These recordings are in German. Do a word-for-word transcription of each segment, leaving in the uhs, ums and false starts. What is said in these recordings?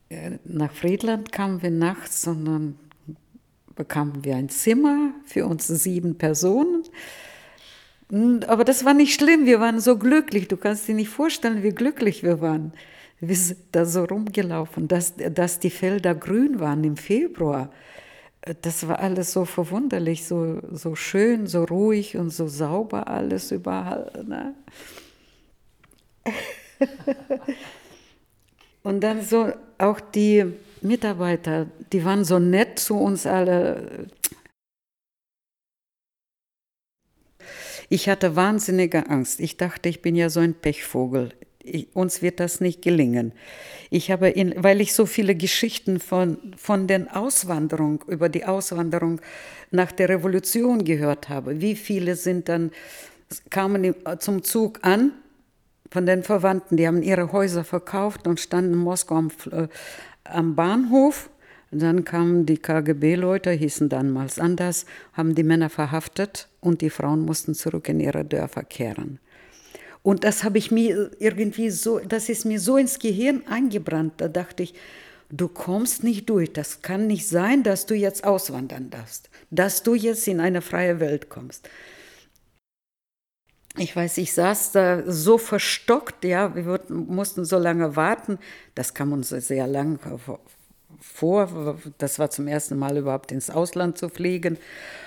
Nach Friedland kamen wir nachts und dann bekamen wir ein Zimmer für uns sieben Personen. Aber das war nicht schlimm, wir waren so glücklich. Du kannst dir nicht vorstellen, wie glücklich wir waren. Wir sind da so rumgelaufen, dass, dass die Felder grün waren im Februar. Das war alles so verwunderlich, so, so schön, so ruhig und so sauber alles überall. Ne? Und dann so auch die Mitarbeiter, die waren so nett zu uns alle. Ich hatte wahnsinnige Angst. Ich dachte, ich bin ja so ein Pechvogel. Ich, uns wird das nicht gelingen. Ich habe, in, weil ich so viele Geschichten von, von den Auswanderung, über die Auswanderung nach der Revolution gehört habe. Wie viele sind dann, kamen zum Zug an von den Verwandten, die haben ihre Häuser verkauft und standen in Moskau am, äh, am Bahnhof. Und dann kamen die K G B-Leute, hießen damals anders, haben die Männer verhaftet und die Frauen mussten zurück in ihre Dörfer kehren. Und das habe ich mir irgendwie so, das ist mir so ins Gehirn eingebrannt. Da dachte ich, du kommst nicht durch. Das kann nicht sein, dass du jetzt auswandern darfst, dass du jetzt in eine freie Welt kommst. Ich weiß, ich saß da so verstockt, ja, wir mussten so lange warten. Das kam uns sehr lang vor. Das war zum ersten Mal überhaupt ins Ausland zu fliegen.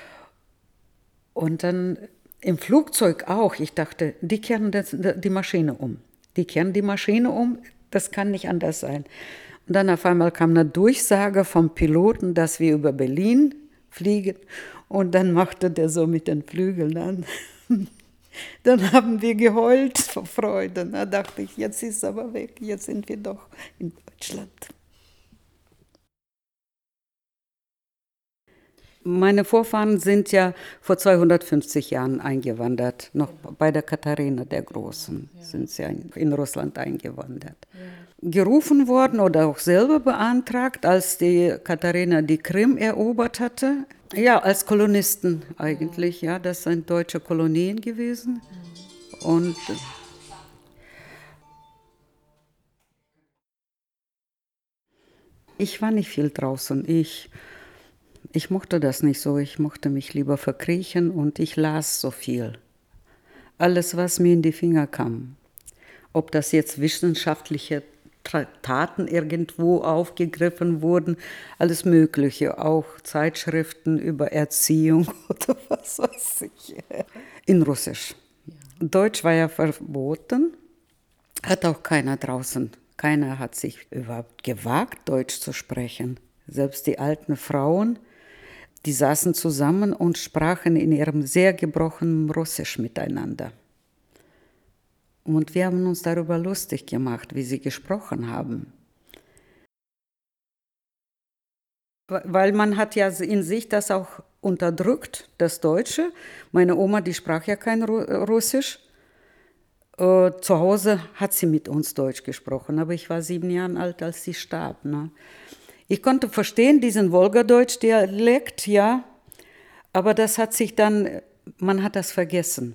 Und dann im Flugzeug auch. Ich dachte, die kehren das, die Maschine um. Die kehren die Maschine um, das kann nicht anders sein. Und dann auf einmal kam eine Durchsage vom Piloten, dass wir über Berlin fliegen. Und dann machte der so mit den Flügeln an. Dann haben wir geheult vor Freude. Da dachte ich, jetzt ist es aber weg, jetzt sind wir doch in Deutschland. Meine Vorfahren sind ja vor zweihundertfünfzig Jahren eingewandert. Noch bei der Katharina der Großen sind sie in Russland eingewandert. Gerufen worden oder auch selber beantragt, als die Katharina die Krim erobert hatte. Ja, als Kolonisten eigentlich. Ja, das sind deutsche Kolonien gewesen. Und ich war nicht viel draußen. Ich Ich mochte das nicht so, ich mochte mich lieber verkriechen und ich las so viel. Alles, was mir in die Finger kam. Ob das jetzt wissenschaftliche Traktaten irgendwo aufgegriffen wurden, alles Mögliche, auch Zeitschriften über Erziehung oder was weiß ich. In Russisch. Deutsch war ja verboten, hat auch keiner draußen. Keiner hat sich überhaupt gewagt, Deutsch zu sprechen. Selbst die alten Frauen, die saßen zusammen und sprachen in ihrem sehr gebrochenen Russisch miteinander. Und wir haben uns darüber lustig gemacht, wie sie gesprochen haben. Weil man hat ja in sich das auch unterdrückt, das Deutsche. Meine Oma, die sprach ja kein Russisch. Äh, zu Hause hat sie mit uns Deutsch gesprochen, aber ich war sieben Jahre alt, als sie starb. Ne? Ich konnte verstehen, diesen Wolgadeutsch-Dialekt, ja, aber das hat sich dann, man hat das vergessen.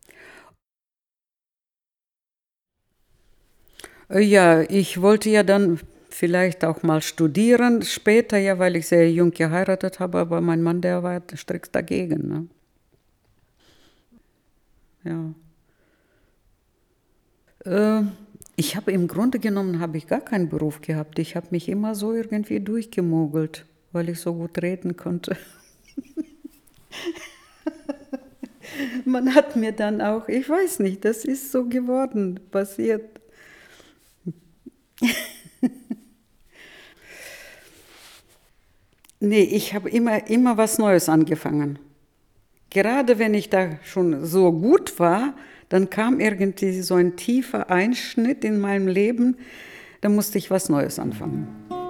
Ja, ich wollte ja dann vielleicht auch mal studieren, später ja, weil ich sehr jung geheiratet habe, aber mein Mann, der war strikt dagegen. Ne? Ja. Äh, ich habe im Grunde genommen, habe ich gar keinen Beruf gehabt. Ich habe mich immer so irgendwie durchgemogelt, weil ich so gut reden konnte. Man hat mir dann auch, ich weiß nicht, das ist so geworden, passiert. Nee, ich habe immer, immer was Neues angefangen. Gerade wenn ich da schon so gut war, dann kam irgendwie so ein tiefer Einschnitt in meinem Leben, da musste ich was Neues anfangen.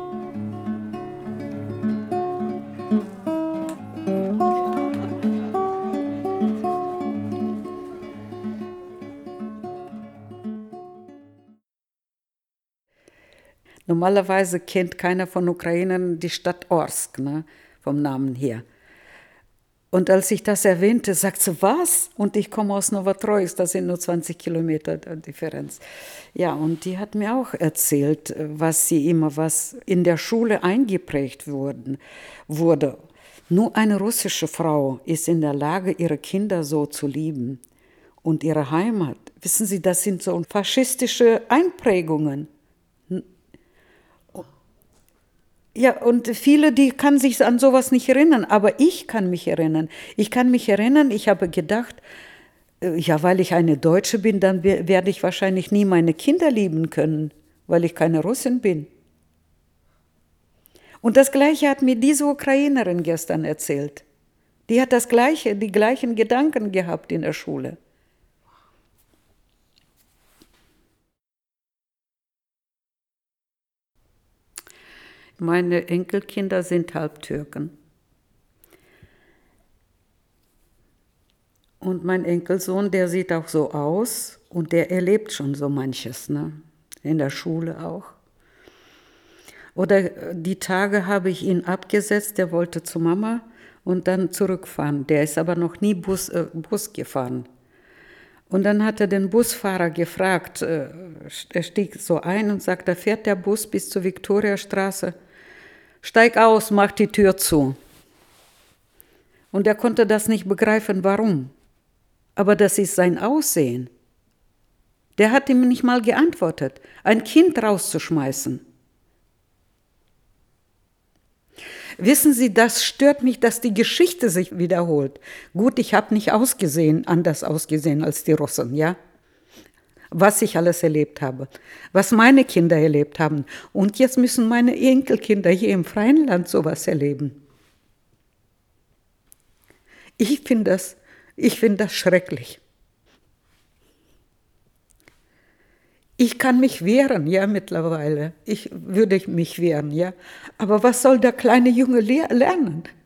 Normalerweise kennt keiner von Ukrainern die Stadt Orsk, ne, vom Namen her. Und als ich das erwähnte, sagt sie, was? Und ich komme aus Novatroisk, das sind nur zwanzig Kilometer Differenz. Ja, und die hat mir auch erzählt, was sie immer, was in der Schule eingeprägt wurden, wurde. Nur eine russische Frau ist in der Lage, ihre Kinder so zu lieben und ihre Heimat. Wissen Sie, das sind so faschistische Einprägungen. Ja, und viele, die kann sich an sowas nicht erinnern, aber ich kann mich erinnern. Ich kann mich erinnern, ich habe gedacht, äh, ja, weil ich eine Deutsche bin, dann we- werde ich wahrscheinlich nie meine Kinder lieben können, weil ich keine Russin bin. Und das Gleiche hat mir diese Ukrainerin gestern erzählt. Die hat das Gleiche, die gleichen Gedanken gehabt in der Schule. Meine Enkelkinder sind Halbtürken. Und mein Enkelsohn, der sieht auch so aus und der erlebt schon so manches, ne? In der Schule auch. Oder äh, die Tage habe ich ihn abgesetzt, der wollte zu Mama und dann zurückfahren. Der ist aber noch nie Bus, äh, Bus gefahren. Und dann hat er den Busfahrer gefragt, äh, er stieg so ein und sagt, da fährt der Bus bis zur Viktoriastraße. Steig aus, mach die Tür zu. Und er konnte das nicht begreifen, warum. Aber das ist sein Aussehen. Der hat ihm nicht mal geantwortet, ein Kind rauszuschmeißen. Wissen Sie, das stört mich, dass die Geschichte sich wiederholt. Gut, ich habe nicht ausgesehen, anders ausgesehen als die Russen, ja? Was ich alles erlebt habe, was meine Kinder erlebt haben. Und jetzt müssen meine Enkelkinder hier im freien Land sowas erleben. Ich finde das, ich finde das schrecklich. Ich kann mich wehren, ja, mittlerweile. Ich würde mich wehren, ja. Aber was soll der kleine Junge lernen?